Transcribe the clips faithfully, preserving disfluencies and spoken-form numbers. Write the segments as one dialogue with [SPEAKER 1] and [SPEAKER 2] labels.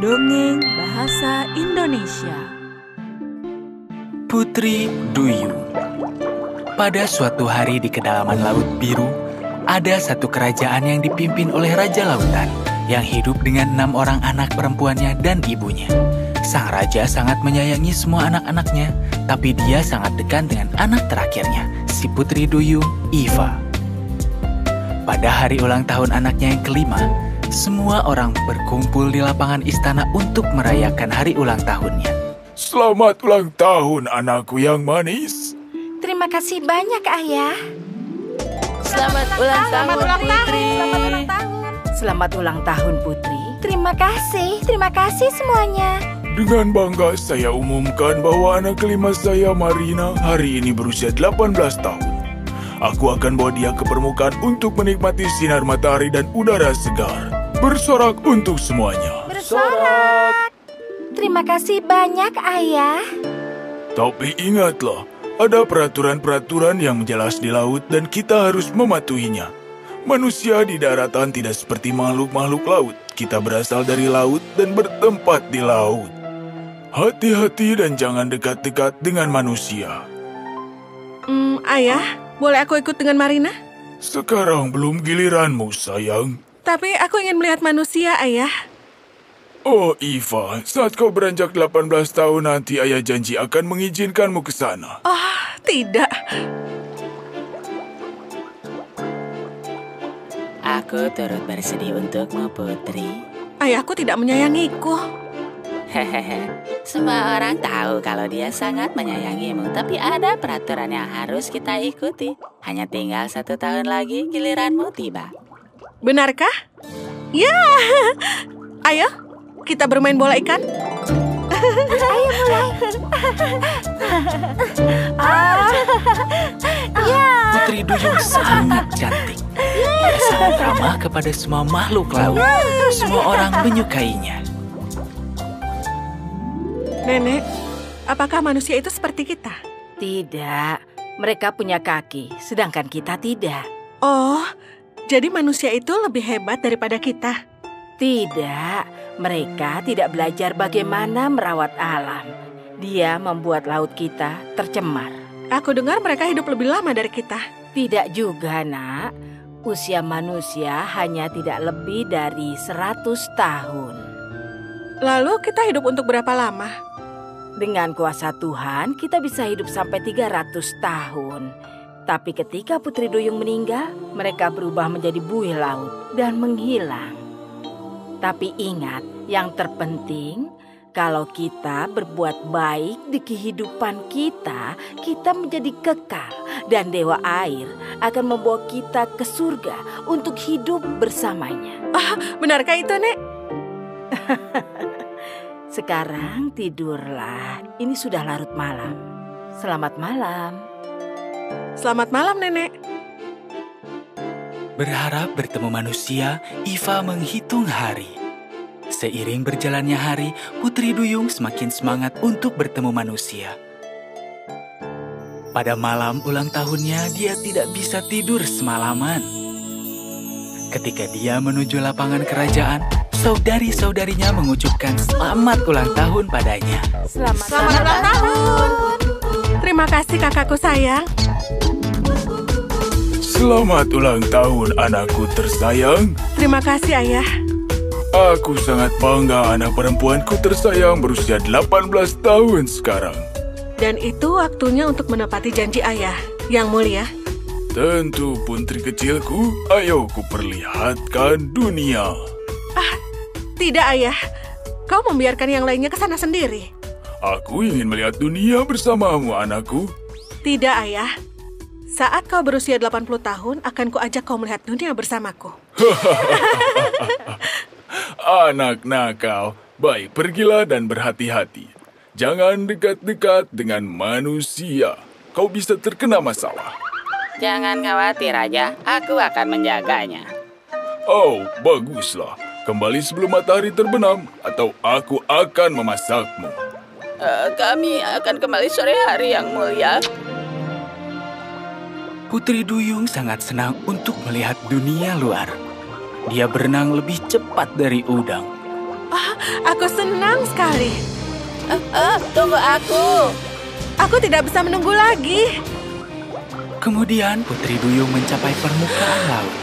[SPEAKER 1] Dongeng Bahasa Indonesia.
[SPEAKER 2] Putri Duyung. Pada suatu hari di kedalaman Laut Biru, ada satu kerajaan yang dipimpin oleh Raja Lautan yang hidup dengan enam orang anak perempuannya dan ibunya. Sang raja sangat menyayangi semua anak-anaknya, tapi dia sangat dekat dengan anak terakhirnya, si Putri Duyung, Iva. Pada hari ulang tahun anaknya yang kelima, semua orang berkumpul di lapangan istana untuk merayakan hari ulang tahunnya.
[SPEAKER 3] Selamat ulang tahun, anakku yang manis.
[SPEAKER 4] Terima kasih banyak, Ayah.
[SPEAKER 1] Selamat ulang tahun, Putri.
[SPEAKER 4] Selamat ulang tahun. Selamat ulang tahun, Putri. Terima kasih, terima kasih semuanya.
[SPEAKER 3] Dengan bangga saya umumkan bahwa anak kelima saya, Marina, hari ini berusia delapan belas tahun. Aku akan bawa dia ke permukaan untuk menikmati sinar matahari dan udara segar. Bersorak untuk semuanya.
[SPEAKER 4] Bersorak. Terima kasih banyak, Ayah.
[SPEAKER 3] Tapi ingatlah, ada peraturan-peraturan yang jelas di laut dan kita harus mematuhinya. Manusia di daratan tidak seperti makhluk-makhluk laut. Kita berasal dari laut dan bertempat di laut. Hati-hati dan jangan dekat-dekat dengan manusia.
[SPEAKER 5] Hmm, Ayah, boleh aku ikut dengan Marina?
[SPEAKER 3] Sekarang belum giliranmu, sayang.
[SPEAKER 5] Tapi aku ingin melihat manusia, Ayah.
[SPEAKER 3] Oh, Iva, saat kau beranjak delapan belas tahun nanti, Ayah janji akan mengizinkanmu ke sana.
[SPEAKER 5] Oh, tidak.
[SPEAKER 6] Aku turut bersedih untukmu, Putri.
[SPEAKER 5] Ayahku tidak menyayangiku.
[SPEAKER 6] Hehehe, semua orang tahu kalau dia sangat menyayangimu, tapi ada peraturan yang harus kita ikuti. Hanya tinggal satu tahun lagi giliranmu tiba.
[SPEAKER 5] Benarkah? Ya. Ayo, kita bermain bola ikan.
[SPEAKER 4] Ayo mulai. Ah, ya.
[SPEAKER 2] Putri Duyung sangat cantik. Dia sangat ramah kepada semua makhluk laut. Semua orang menyukainya.
[SPEAKER 5] Nenek, apakah manusia itu seperti kita?
[SPEAKER 4] Tidak, mereka punya kaki, sedangkan kita tidak.
[SPEAKER 5] Oh, jadi manusia itu lebih hebat daripada kita?
[SPEAKER 4] Tidak, mereka tidak belajar bagaimana merawat alam. Dia membuat laut kita tercemar.
[SPEAKER 5] Aku dengar mereka hidup lebih lama dari kita.
[SPEAKER 4] Tidak juga, Nak. Usia manusia hanya tidak lebih dari seratus tahun.
[SPEAKER 5] Lalu kita hidup untuk berapa lama?
[SPEAKER 4] Dengan kuasa Tuhan, kita bisa hidup sampai tiga ratus tahun. Tapi ketika Putri Duyung meninggal, mereka berubah menjadi buih laut dan menghilang. Tapi ingat, yang terpenting, kalau kita berbuat baik di kehidupan kita, kita menjadi kekal. Dan Dewa Air akan membawa kita ke surga untuk hidup bersamanya.
[SPEAKER 5] Ah, benarkah itu, Nek?
[SPEAKER 4] Sekarang tidurlah, ini sudah larut malam. Selamat malam.
[SPEAKER 5] Selamat malam, Nenek.
[SPEAKER 2] Berharap bertemu manusia, Iva menghitung hari. Seiring berjalannya hari, Putri Duyung semakin semangat untuk bertemu manusia. Pada malam ulang tahunnya, dia tidak bisa tidur semalaman. Ketika dia menuju lapangan kerajaan, saudari-saudarinya mengucapkan selamat ulang tahun padanya.
[SPEAKER 4] Selamat,
[SPEAKER 5] Selamat ulang tahun. Terima kasih kakakku sayang.
[SPEAKER 3] Selamat ulang tahun, anakku tersayang.
[SPEAKER 5] Terima kasih, Ayah.
[SPEAKER 3] Aku sangat bangga anak perempuanku tersayang berusia delapan belas tahun sekarang.
[SPEAKER 5] Dan itu waktunya untuk menepati janji Ayah. Yang mulia.
[SPEAKER 3] Tentu, putri kecilku, ayo kuperlihatkan dunia.
[SPEAKER 5] Ah, tidak, Ayah. Kau membiarkan yang lainnya ke sana sendiri.
[SPEAKER 3] Aku ingin melihat dunia bersamamu, anakku.
[SPEAKER 5] Tidak, Ayah. Saat kau berusia delapan puluh tahun, akan kuajak kau melihat dunia bersamaku.
[SPEAKER 3] Anak nakal, baik pergilah dan berhati-hati. Jangan dekat-dekat dengan manusia. Kau bisa terkena masalah.
[SPEAKER 6] Jangan khawatir, Raja. Aku akan menjaganya.
[SPEAKER 3] Oh, baguslah. Kembali sebelum matahari terbenam, atau aku akan memasakmu.
[SPEAKER 6] Uh, kami akan kembali sore hari, Yang Mulia.
[SPEAKER 2] Putri Duyung sangat senang untuk melihat dunia luar. Dia berenang lebih cepat dari udang.
[SPEAKER 5] Oh, aku senang sekali.
[SPEAKER 6] Uh, uh, tunggu aku.
[SPEAKER 5] Aku tidak bisa menunggu lagi.
[SPEAKER 2] Kemudian Putri Duyung mencapai permukaan laut.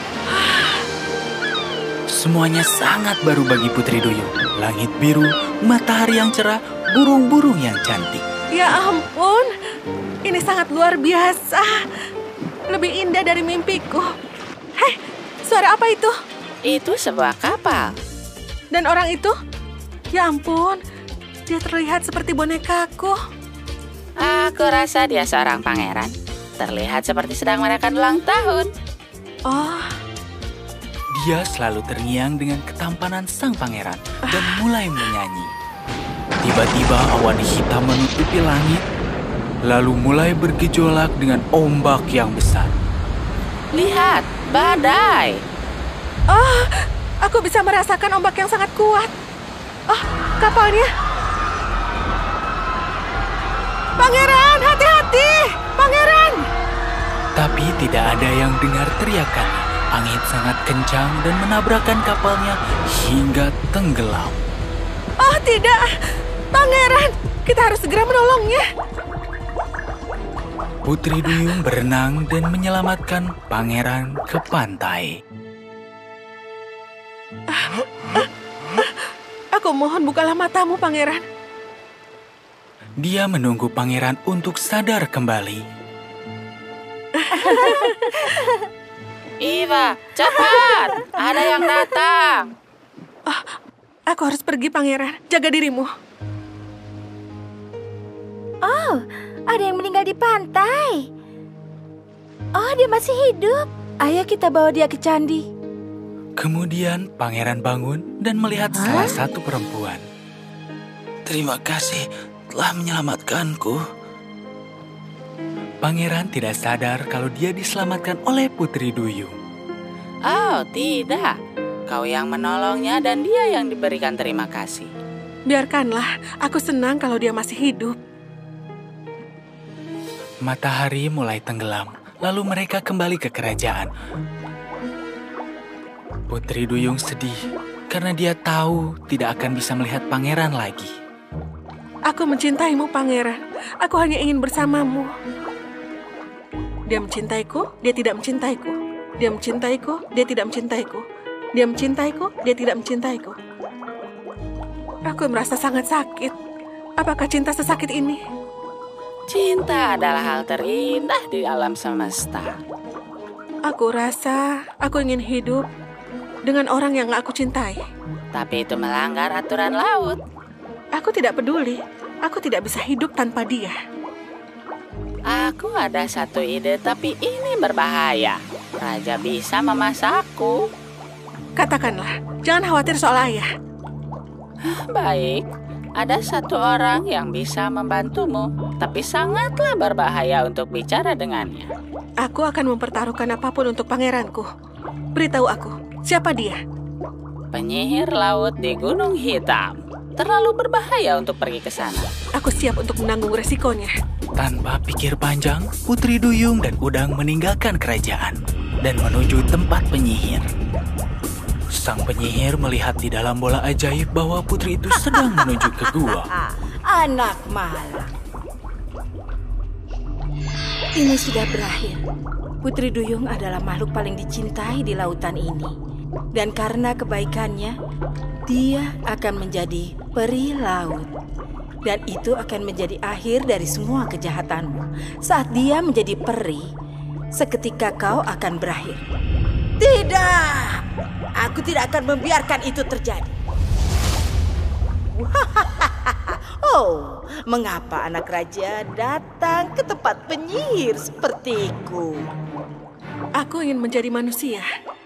[SPEAKER 2] Semuanya sangat baru bagi Putri Duyung. Langit biru, matahari yang cerah, burung-burung yang cantik.
[SPEAKER 5] Ya ampun, ini sangat luar biasa. Lebih indah dari mimpiku. Hei, suara apa itu?
[SPEAKER 6] Itu sebuah kapal.
[SPEAKER 5] Dan orang itu? Ya ampun, dia terlihat seperti bonekaku.
[SPEAKER 6] Aku rasa dia seorang pangeran. Terlihat seperti sedang merayakan ulang tahun.
[SPEAKER 5] Oh,
[SPEAKER 2] Dia selalu terngiang dengan ketampanan sang pangeran dan mulai menyanyi. Tiba-tiba awan hitam menutupi langit, lalu mulai bergejolak dengan ombak yang besar.
[SPEAKER 6] Lihat, badai.
[SPEAKER 5] oh, aku bisa merasakan ombak yang sangat kuat. Oh, kapalnya. Pangeran, hati-hati! Pangeran!
[SPEAKER 2] Tapi tidak ada yang dengar teriakannya. Angin sangat kencang dan menabrakkan kapalnya hingga tenggelam.
[SPEAKER 5] Oh tidak, Pangeran, kita harus segera menolongnya.
[SPEAKER 2] Putri Duyung berenang dan menyelamatkan pangeran ke pantai.
[SPEAKER 5] Aku mohon bukalah matamu, Pangeran.
[SPEAKER 2] Dia menunggu pangeran untuk sadar kembali.
[SPEAKER 6] Eva, cepat! Ada yang datang.
[SPEAKER 5] Oh, aku harus pergi, Pangeran. Jaga dirimu.
[SPEAKER 4] Oh, ada yang meninggal di pantai. Oh, dia masih hidup. Ayo kita bawa dia ke candi.
[SPEAKER 2] Kemudian pangeran bangun dan melihat Hah? salah satu perempuan. Terima kasih telah menyelamatkanku. Pangeran tidak sadar kalau dia diselamatkan oleh Putri Duyung.
[SPEAKER 6] Oh, tidak. Kau yang menolongnya dan dia yang diberikan terima kasih.
[SPEAKER 5] Biarkanlah, aku senang kalau dia masih hidup.
[SPEAKER 2] Matahari mulai tenggelam, lalu mereka kembali ke kerajaan. Putri Duyung sedih karena dia tahu tidak akan bisa melihat pangeran lagi.
[SPEAKER 5] Aku mencintaimu, Pangeran. Aku hanya ingin bersamamu. Dia mencintaiku, dia tidak mencintaiku. Dia mencintaiku, dia tidak mencintaiku. Dia mencintaiku, dia tidak mencintaiku. Aku merasa sangat sakit. Apakah cinta sesakit ini?
[SPEAKER 6] Cinta adalah hal terindah di alam semesta.
[SPEAKER 5] Aku rasa aku ingin hidup dengan orang yang aku cintai.
[SPEAKER 6] Tapi itu melanggar aturan laut.
[SPEAKER 5] Aku tidak peduli. Aku tidak bisa hidup tanpa dia.
[SPEAKER 6] Aku ada satu ide, tapi ini berbahaya. Raja bisa memasakku.
[SPEAKER 5] Katakanlah, jangan khawatir soal ayah.
[SPEAKER 6] Baik, ada satu orang yang bisa membantumu, tapi sangatlah berbahaya untuk bicara dengannya.
[SPEAKER 5] Aku akan mempertaruhkan apapun untuk pangeranku. Beritahu aku, siapa dia?
[SPEAKER 6] Penyihir laut di Gunung Hitam. Terlalu berbahaya untuk pergi ke sana.
[SPEAKER 5] Aku siap untuk menanggung resikonya.
[SPEAKER 2] Tanpa pikir panjang, Putri Duyung dan Udang meninggalkan kerajaan dan menuju tempat penyihir. Sang penyihir melihat di dalam bola ajaib bahwa putri itu sedang menuju ke gua.
[SPEAKER 4] Anak malang. Ini sudah berakhir. Putri Duyung adalah makhluk paling dicintai di lautan ini. Dan karena kebaikannya, dia akan menjadi peri laut. Dan itu akan menjadi akhir dari semua kejahatanmu. Saat dia menjadi peri, seketika kau akan berakhir. Tidak! Aku tidak akan membiarkan itu terjadi. Oh, mengapa anak raja datang ke tempat penyihir sepertiku?
[SPEAKER 5] Aku ingin menjadi manusia.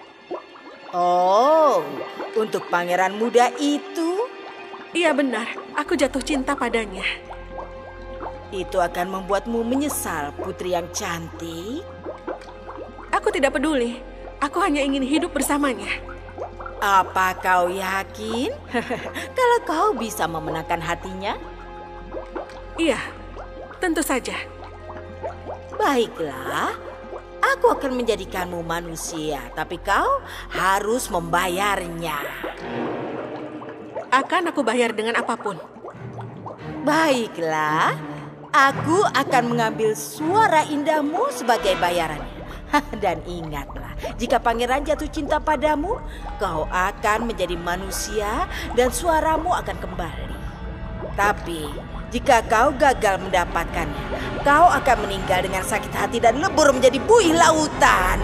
[SPEAKER 4] Oh, untuk pangeran muda itu?
[SPEAKER 5] Iya benar, aku jatuh cinta padanya.
[SPEAKER 4] Itu akan membuatmu menyesal, putri yang cantik.
[SPEAKER 5] Aku tidak peduli, aku hanya ingin hidup bersamanya.
[SPEAKER 4] Apa kau yakin kalau kau bisa memenangkan hatinya?
[SPEAKER 5] Iya, tentu saja.
[SPEAKER 4] Baiklah, aku akan menjadikanmu manusia, tapi kau harus membayarnya.
[SPEAKER 5] Akan aku bayar dengan apapun.
[SPEAKER 4] Baiklah, aku akan mengambil suara indahmu sebagai bayarannya. Dan ingatlah, jika pangeran jatuh cinta padamu, kau akan menjadi manusia dan suaramu akan kembali. Tapi, jika kau gagal mendapatkannya, kau akan meninggal dengan sakit hati dan lebur menjadi buih lautan.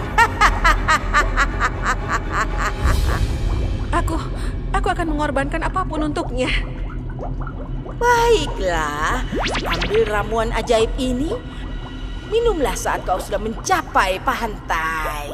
[SPEAKER 5] Aku, aku akan mengorbankan apapun untuknya.
[SPEAKER 4] Baiklah, ambil ramuan ajaib ini. Minumlah saat kau sudah mencapai pantai.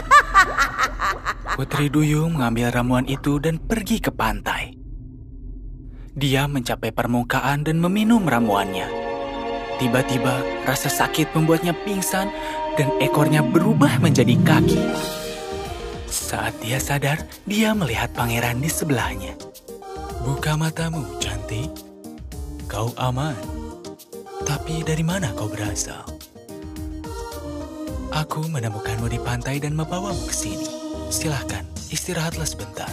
[SPEAKER 2] Putri Duyung mengambil ramuan itu dan pergi ke pantai. Dia mencapai permukaan dan meminum ramuannya. Tiba-tiba rasa sakit membuatnya pingsan dan ekornya berubah menjadi kaki. Saat dia sadar, dia melihat pangeran di sebelahnya. Buka matamu, cantik. Kau aman. Tapi dari mana kau berasal? Aku menemukanmu di pantai dan membawamu ke sini. Silahkan, istirahatlah sebentar.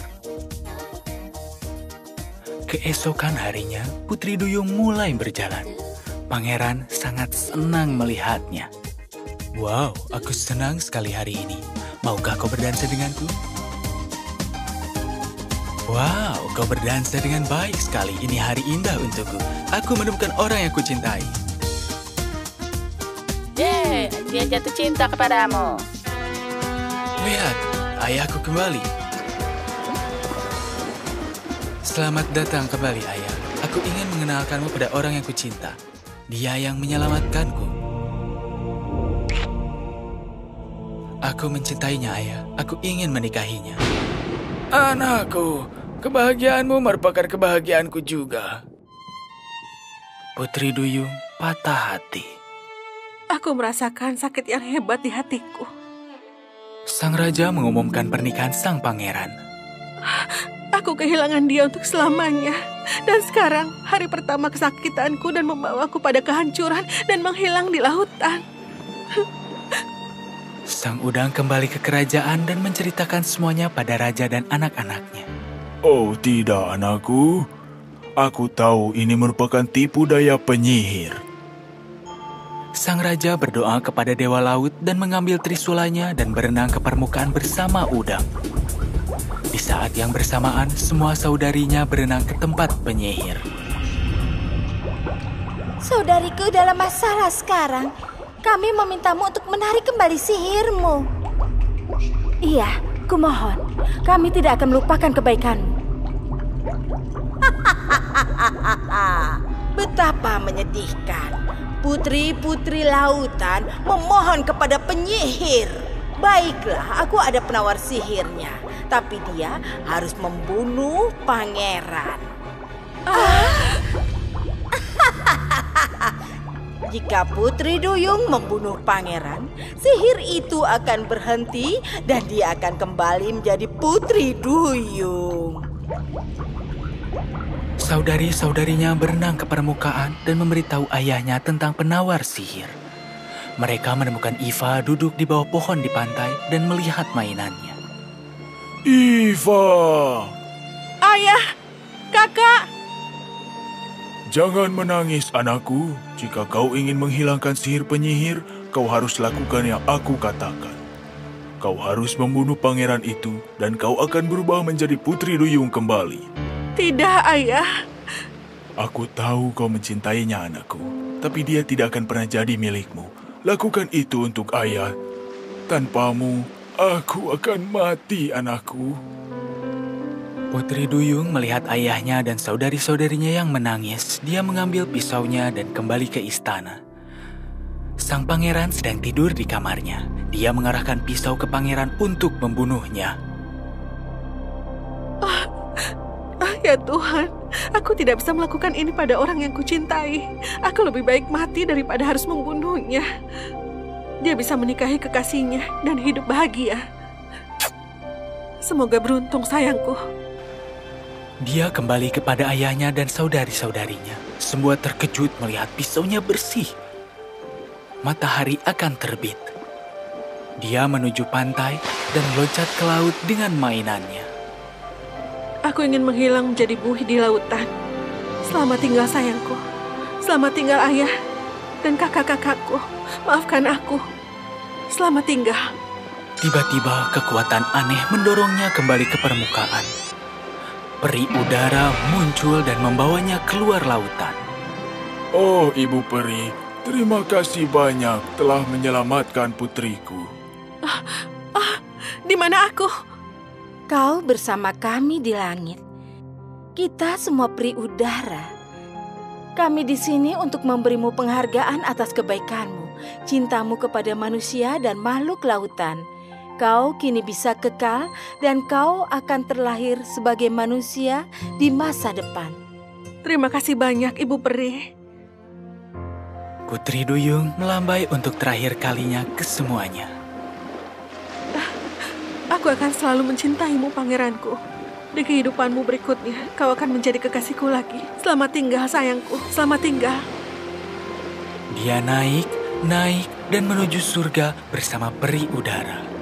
[SPEAKER 2] Keesokan harinya, Putri Duyung mulai berjalan. Pangeran sangat senang melihatnya. Wow, aku senang sekali hari ini. Maukah kau berdansa denganku? Wow, kau berdansa dengan baik sekali. Ini hari indah untukku. Aku menemukan orang yang kucintai.
[SPEAKER 6] Yeay, dia jatuh cinta kepadamu.
[SPEAKER 2] Lihat, ayahku kembali. Selamat datang kembali, ayah. Aku ingin mengenalkanmu pada orang yang kucinta. Dia yang menyelamatkanku. Aku mencintainya, ayah. Aku ingin menikahinya. Anakku, kebahagiaanmu merupakan kebahagiaanku juga. Putri Duyung patah hati.
[SPEAKER 5] Aku merasakan sakit yang hebat di hatiku.
[SPEAKER 2] Sang raja mengumumkan pernikahan sang pangeran.
[SPEAKER 5] Aku kehilangan dia untuk selamanya. Dan sekarang hari pertama kesakitanku dan membawaku pada kehancuran dan menghilang di lautan.
[SPEAKER 2] Sang udang kembali ke kerajaan dan menceritakan semuanya pada raja dan anak-anaknya.
[SPEAKER 3] Oh tidak, anakku. Aku tahu ini merupakan tipu daya penyihir.
[SPEAKER 2] Sang raja berdoa kepada dewa laut dan mengambil trisulanya dan berenang ke permukaan bersama udang. Di saat yang bersamaan, semua saudarinya berenang ke tempat penyihir.
[SPEAKER 4] Saudariku dalam masalah sekarang. Kami memintamu untuk menarik kembali sihirmu. Iya, kumohon. Kami tidak akan melupakan kebaikanmu. Betapa menyedihkan. Putri-putri lautan memohon kepada penyihir. Baiklah, aku ada penawar sihirnya. Tapi dia harus membunuh pangeran. Ah. Jika Putri Duyung membunuh pangeran, sihir itu akan berhenti dan dia akan kembali menjadi Putri Duyung.
[SPEAKER 2] Saudari-saudarinya berenang ke permukaan dan memberitahu ayahnya tentang penawar sihir. Mereka menemukan Iva duduk di bawah pohon di pantai dan melihat mainannya.
[SPEAKER 3] Iva!
[SPEAKER 5] Ayah, kakak!
[SPEAKER 3] Jangan menangis, anakku. Jika kau ingin menghilangkan sihir penyihir, kau harus lakukan yang aku katakan. Kau harus membunuh pangeran itu dan kau akan berubah menjadi Putri Duyung kembali.
[SPEAKER 5] Tidak, ayah.
[SPEAKER 3] Aku tahu kau mencintainya, anakku. Tapi dia tidak akan pernah jadi milikmu. Lakukan itu untuk ayah. Tanpamu, aku akan mati, anakku.
[SPEAKER 2] Putri Duyung melihat ayahnya dan saudari-saudarinya yang menangis. Dia mengambil pisaunya dan kembali ke istana. Sang pangeran sedang tidur di kamarnya. Dia mengarahkan pisau ke pangeran untuk membunuhnya.
[SPEAKER 5] Ah, ah, ya Tuhan, aku tidak bisa melakukan ini pada orang yang kucintai. Aku lebih baik mati daripada harus membunuhnya. Dia bisa menikahi kekasihnya dan hidup bahagia. Semoga beruntung, sayangku.
[SPEAKER 2] Dia kembali kepada ayahnya dan saudari-saudarinya. Semua terkejut melihat pisaunya bersih. Matahari akan terbit. Dia menuju pantai dan loncat ke laut dengan mainannya.
[SPEAKER 5] Aku ingin menghilang menjadi buih di lautan. Selamat tinggal sayangku. Selamat tinggal ayah dan kakak-kakakku. Maafkan aku. Selamat tinggal.
[SPEAKER 2] Tiba-tiba kekuatan aneh mendorongnya kembali ke permukaan. Peri udara muncul dan membawanya keluar lautan.
[SPEAKER 3] Oh, Ibu Peri, terima kasih banyak telah menyelamatkan putriku.
[SPEAKER 5] Ah, ah, di mana aku?
[SPEAKER 4] Kau bersama kami di langit. Kita semua peri udara. Kami di sini untuk memberimu penghargaan atas kebaikanmu, cintamu kepada manusia dan makhluk lautan. Kau kini bisa kekal dan kau akan terlahir sebagai manusia di masa depan.
[SPEAKER 5] Terima kasih banyak, Ibu Peri.
[SPEAKER 2] Putri Duyung melambai untuk terakhir kalinya ke semuanya.
[SPEAKER 5] Aku akan selalu mencintaimu, pangeranku. Di kehidupanmu berikutnya, kau akan menjadi kekasihku lagi. Selamat tinggal, sayangku. Selamat tinggal.
[SPEAKER 2] Dia naik, naik, dan menuju surga bersama peri udara.